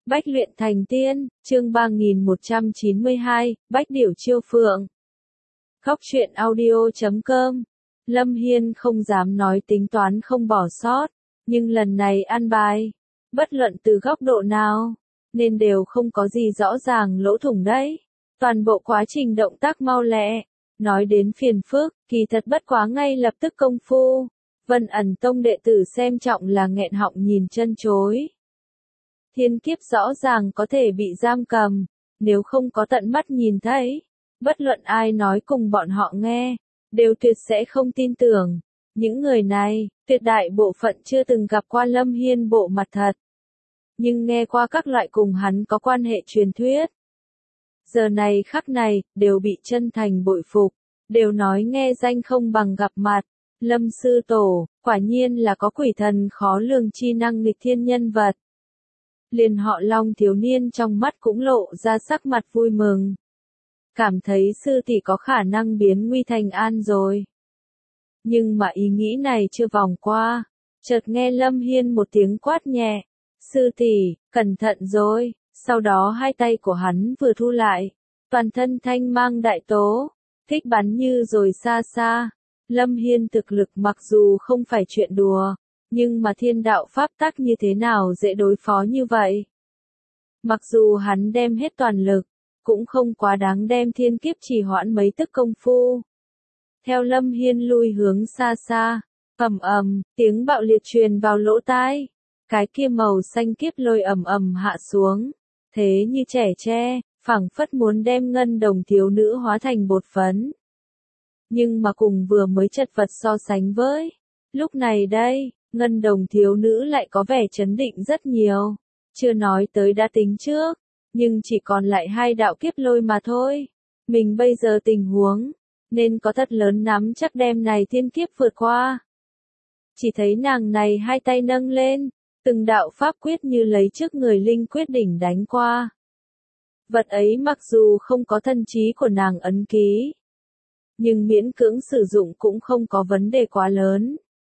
Bách luyện thành tiên, chương 3192, Bách điểu chiêu phượng. Góc truyện audio.com. Lâm Hiên không dám nói tính toán không bỏ sót, nhưng lần này ăn bài, bất luận từ góc độ nào, nên đều không có gì rõ ràng lỗ thủng đấy. Toàn bộ quá trình động tác mau lẹ, nói đến phiền phức, kỳ thật bất quá ngay lập tức công phu. Vân Ẩn Tông đệ tử xem trọng là nghẹn họng nhìn chân chối. Thiên kiếp rõ ràng có thể bị giam cầm, nếu không có tận mắt nhìn thấy, bất luận ai nói cùng bọn họ nghe, đều tuyệt sẽ không tin tưởng. Những người này, tuyệt đại bộ phận chưa từng gặp qua Lâm Hiên bộ mặt thật, nhưng nghe qua các loại cùng hắn có quan hệ truyền thuyết. Giờ này khắc này, đều bị chân thành bội phục, đều nói nghe danh không bằng gặp mặt. Lâm sư tổ, quả nhiên là có quỷ thần khó lường chi năng nghịch thiên nhân vật. Liền họ Long thiếu niên trong mắt cũng lộ ra sắc mặt vui mừng. Cảm thấy sư tỷ có khả năng biến nguy thành an rồi. Nhưng mà ý nghĩ này chưa vòng qua, chợt nghe Lâm Hiên một tiếng quát nhẹ. Sư tỷ, cẩn thận rồi, sau đó hai tay của hắn vừa thu lại. Toàn thân thanh mang đại tố, thích bắn như rồi xa xa. Lâm Hiên thực lực mặc dù không phải chuyện đùa, nhưng mà thiên đạo pháp tắc như thế nào dễ đối phó như vậy. Mặc dù hắn đem hết toàn lực, cũng không quá đáng đem thiên kiếp trì hoãn mấy tức công phu. Theo Lâm Hiên lui hướng xa xa, ầm ầm, tiếng bạo liệt truyền vào lỗ tai. Cái kia màu xanh kiếp lôi ầm ầm hạ xuống, thế như trẻ tre, phảng phất muốn đem ngân đồng thiếu nữ hóa thành bột phấn. Nhưng mà cùng vừa mới chật vật so sánh với, lúc này đây, ngân đồng thiếu nữ lại có vẻ chấn định rất nhiều. Chưa nói tới đã tính trước, nhưng chỉ còn lại hai đạo kiếp lôi mà thôi. Mình bây giờ tình huống, nên có thật lớn nắm chắc đem này thiên kiếp vượt qua. Chỉ thấy nàng này hai tay nâng lên, từng đạo pháp quyết như lấy trước người linh quyết đỉnh đánh qua. Vật ấy mặc dù không có thân trí của nàng ấn ký, nhưng miễn cưỡng sử dụng cũng không có vấn đề quá lớn.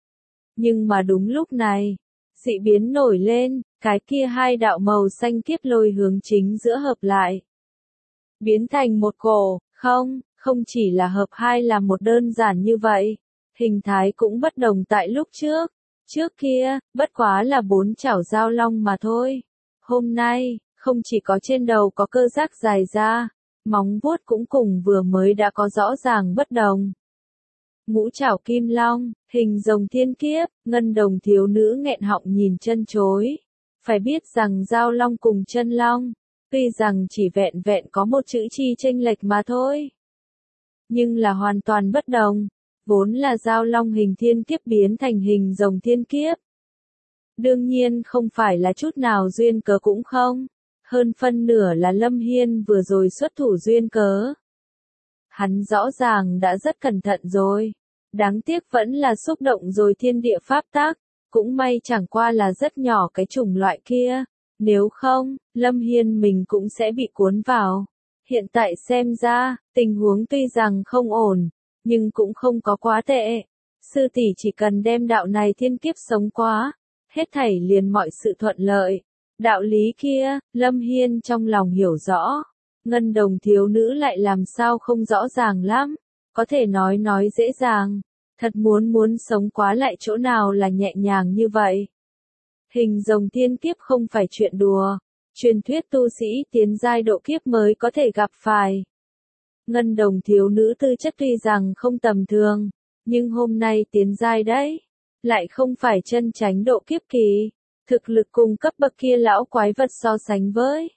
Nhưng mà đúng lúc này, dị biến nổi lên, cái kia hai đạo màu xanh kiếp lôi hướng chính giữa hợp lại. Biến thành một cổ, không chỉ là hợp hai là một đơn giản như vậy, hình thái cũng bất đồng tại lúc trước. Trước kia, bất quá là bốn chảo giao long mà thôi. Hôm nay, không chỉ có trên đầu có cơ giác dài ra, móng vuốt cũng cùng vừa mới đã có rõ ràng bất đồng. Ngũ chảo kim long, hình rồng thiên kiếp, ngân đồng thiếu nữ nghẹn họng nhìn chân chối. Phải biết rằng giao long cùng chân long, tuy rằng chỉ vẹn vẹn có một chữ chi chênh lệch mà thôi, nhưng là hoàn toàn bất đồng. Vốn là giao long hình thiên kiếp biến thành hình rồng thiên kiếp. Đương nhiên không phải là chút nào duyên cớ cũng không. Hơn phân nửa là Lâm Hiên vừa rồi xuất thủ duyên cớ. Hắn rõ ràng đã rất cẩn thận rồi. Đáng tiếc vẫn là xúc động rồi thiên địa pháp tắc. Cũng may chẳng qua là rất nhỏ cái chủng loại kia. Nếu không, Lâm Hiên mình cũng sẽ bị cuốn vào. Hiện tại xem ra, tình huống tuy rằng không ổn, nhưng cũng không có quá tệ. Sư tỷ chỉ cần đem đạo này thiên kiếp sống quá, hết thảy liền mọi sự thuận lợi. Đạo lý kia, Lâm Hiên trong lòng hiểu rõ. Ngân đồng thiếu nữ lại làm sao không rõ ràng lắm. Có thể nói dễ dàng. Thật muốn sống quá lại chỗ nào là nhẹ nhàng như vậy. Hình rồng thiên kiếp không phải chuyện đùa. Truyền thuyết tu sĩ tiến giai độ kiếp mới có thể gặp phải. Ngân đồng thiếu nữ tư chất tuy rằng không tầm thường, nhưng hôm nay tiến giai đấy, lại không phải chân chánh độ kiếp kỳ. Thực lực cùng cấp bậc kia lão quái vật so sánh với,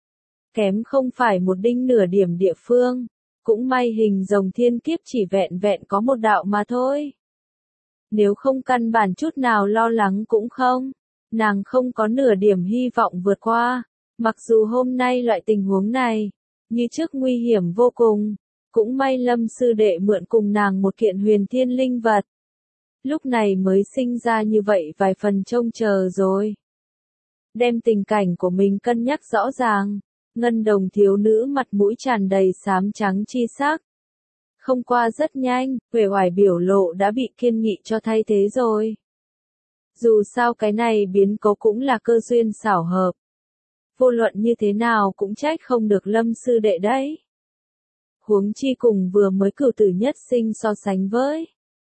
kém không phải một đinh nửa điểm địa phương. Cũng may hình rồng thiên kiếp chỉ vẹn vẹn có một đạo mà thôi. Nếu không căn bản chút nào lo lắng cũng không. Nàng không có nửa điểm hy vọng vượt qua. Mặc dù hôm nay loại tình huống này, như trước nguy hiểm vô cùng. Cũng may Lâm sư đệ mượn cùng nàng một kiện huyền thiên linh vật. Lúc này mới sinh ra như vậy vài phần trông chờ rồi. Đem tình cảnh của mình cân nhắc rõ ràng. Ngân đồng thiếu nữ mặt mũi tràn đầy xám trắng chi sắc. Không qua rất nhanh, uể oải biểu lộ đã bị kiên nghị cho thay thế rồi. Dù sao cái này biến cố cũng là cơ duyên xảo hợp. vô luận như thế nào cũng trách không được Lâm sư đệ đấy. Huống chi cùng vừa mới cửu tử nhất sinh so sánh với.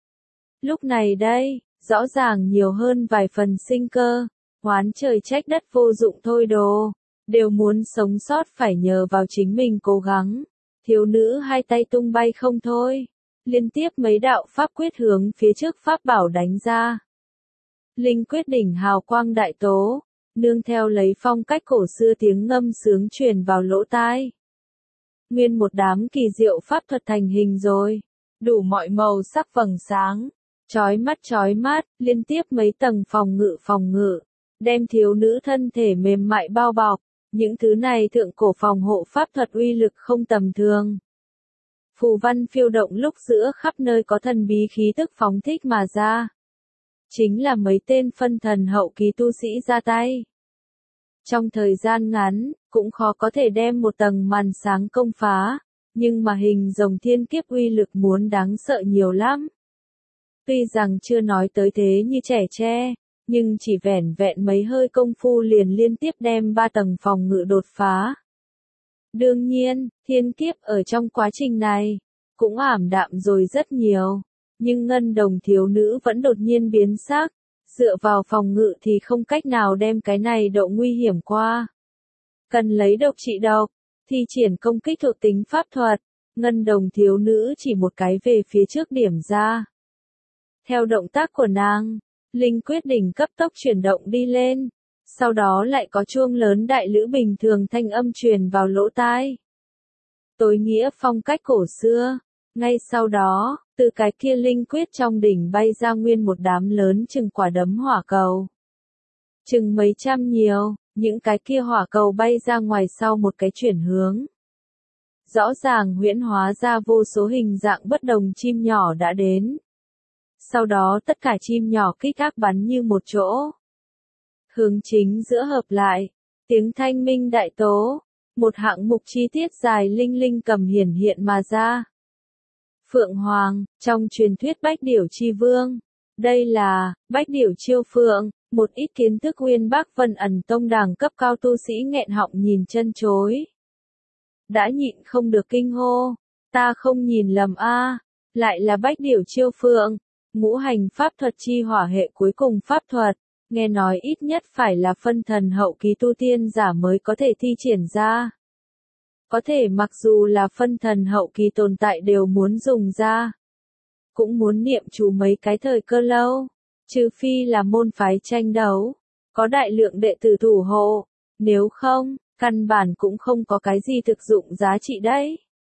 Lúc này đây, rõ ràng nhiều hơn vài phần sinh cơ, oán trời trách đất vô dụng thôi đồ, đều muốn sống sót phải nhờ vào chính mình cố gắng. Thiếu nữ hai tay tung bay không thôi, liên tiếp mấy đạo pháp quyết hướng phía trước pháp bảo đánh ra. Linh quyết đỉnh hào quang đại tố, nương theo lấy phong cách cổ xưa tiếng ngâm sướng truyền vào lỗ tai. Nguyên một đám kỳ diệu pháp thuật thành hình rồi, đủ mọi màu sắc vầng sáng, chói mắt, liên tiếp mấy tầng phòng ngự, đem thiếu nữ thân thể mềm mại bao bọc, những thứ này thượng cổ phòng hộ pháp thuật uy lực không tầm thường. Phù văn phiêu động lúc giữa khắp nơi có thần bí khí tức phóng thích mà ra. Chính là mấy tên phân thần hậu kỳ tu sĩ ra tay. Trong thời gian ngắn, cũng khó có thể đem một tầng màn sáng công phá, nhưng mà hình rồng thiên kiếp uy lực muốn đáng sợ nhiều lắm. Tuy rằng chưa nói tới thế như trẻ tre, nhưng chỉ vẻn vẹn mấy hơi công phu liền liên tiếp đem 3 tầng phòng ngự đột phá. Đương nhiên, thiên kiếp ở trong quá trình này, cũng ảm đạm rồi rất nhiều, nhưng ngân đồng thiếu nữ vẫn đột nhiên biến sắc, dựa vào phòng ngự thì không cách nào đem cái này độ nguy hiểm qua. Cần lấy độc trị độc, thi triển công kích thuộc tính pháp thuật, ngân đồng thiếu nữ chỉ một cái về phía trước điểm ra. Theo động tác của nàng, linh quyết đỉnh cấp tốc chuyển động đi lên, sau đó lại có chuông lớn đại lữ bình thường thanh âm truyền vào lỗ tai. Tối nghĩa phong cách cổ xưa, ngay sau đó, từ cái kia linh quyết trong đỉnh bay ra nguyên một đám lớn chừng quả đấm hỏa cầu. Chừng mấy trăm nhiều, những cái kia hỏa cầu bay ra ngoài sau một cái chuyển hướng. Rõ ràng huyễn hóa ra vô số hình dạng bất đồng chim nhỏ đã đến. Sau đó tất cả chim nhỏ kích ác bắn như một chỗ. Hướng chính giữa hợp lại, tiếng thanh minh đại tố, một hạng mục chi tiết dài linh linh cầm hiển hiện mà ra. Phượng Hoàng, trong truyền thuyết Bách Điểu Chi Vương, đây là Bách Điểu Chiêu Phượng, một ít kiến thức uyên bác Vân Ẩn Tông đẳng cấp cao tu sĩ nghẹn họng nhìn chân chối. Đã nhịn không được kinh hô, ta không nhìn lầm a, lại là Bách Điểu Chiêu Phượng, ngũ hành pháp thuật chi hỏa hệ cuối cùng pháp thuật, nghe nói ít nhất phải là phân thần hậu kỳ tu tiên giả mới có thể thi triển ra. Có thể mặc dù là phân thần hậu kỳ tồn tại đều muốn dùng ra. Cũng muốn niệm chú mấy cái thời cơ lâu. Trừ phi là môn phái tranh đấu. Có đại lượng đệ tử thủ hộ. Nếu không, căn bản cũng không có cái gì thực dụng giá trị đấy.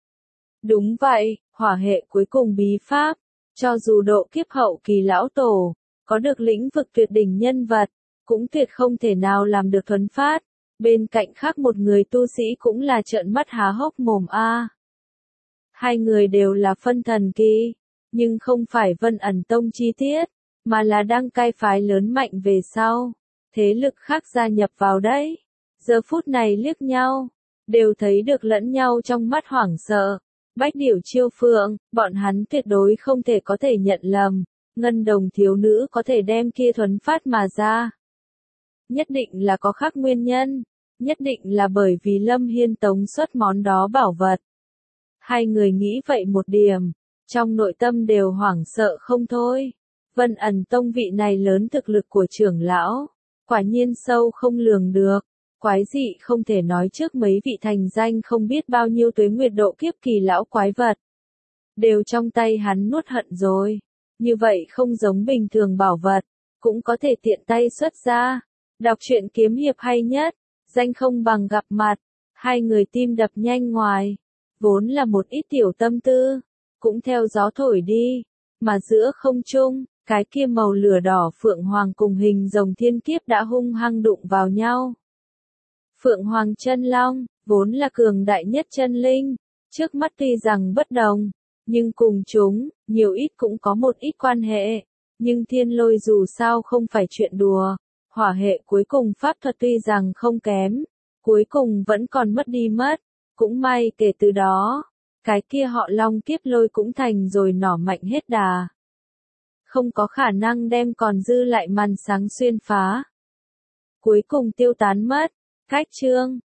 Đúng vậy, hỏa hệ cuối cùng bí pháp. Cho dù độ kiếp hậu kỳ lão tổ, có được lĩnh vực tuyệt đỉnh nhân vật, cũng tuyệt không thể nào làm được thuấn phát. Bên cạnh khác một người tu sĩ cũng là trợn mắt há hốc mồm a. Hai người đều là phân thần kỳ, nhưng không phải Vân Ẩn Tông chi tiết, mà là đăng cai phái lớn mạnh về sau. Thế lực khác gia nhập vào đấy. Giờ phút này liếc nhau, đều thấy được lẫn nhau trong mắt hoảng sợ. Bách Điểu Chiêu Phượng, bọn hắn tuyệt đối không thể có thể nhận lầm. Ngân đồng thiếu nữ có thể đem kia thuấn phát mà ra. Nhất định là có khác nguyên nhân. Nhất định là bởi vì Lâm Hiên tống xuất món đó bảo vật. Hai người nghĩ vậy một điểm, trong nội tâm đều hoảng sợ không thôi. Vân Ẩn Tông vị này lớn thực lực của trưởng lão, quả nhiên sâu không lường được, quái dị không thể nói trước mấy vị thành danh không biết bao nhiêu tuế nguyệt độ kiếp kỳ lão quái vật. Đều trong tay hắn nuốt hận rồi, như vậy không giống bình thường bảo vật, cũng có thể tiện tay xuất ra. Đọc truyện kiếm hiệp hay nhất. Danh không bằng gặp mặt, hai người tim đập nhanh ngoài, vốn là một ít tiểu tâm tư, cũng theo gió thổi đi, mà giữa không trung, cái kia màu lửa đỏ Phượng Hoàng cùng hình rồng thiên kiếp đã hung hăng đụng vào nhau. Phượng Hoàng chân long, vốn là cường đại nhất chân linh, trước mắt tuy rằng bất đồng, nhưng cùng chúng, nhiều ít cũng có một ít quan hệ, nhưng thiên lôi dù sao không phải chuyện đùa. Hỏa hệ cuối cùng pháp thuật tuy rằng không kém, cuối cùng vẫn còn mất đi mất, cũng may kể từ đó, cái kia họ long kiếp lôi cũng thành rồi nỏ mạnh hết đà. Không có khả năng đem còn dư lại màn sáng xuyên phá. Cuối cùng tiêu tán mất, Khách chương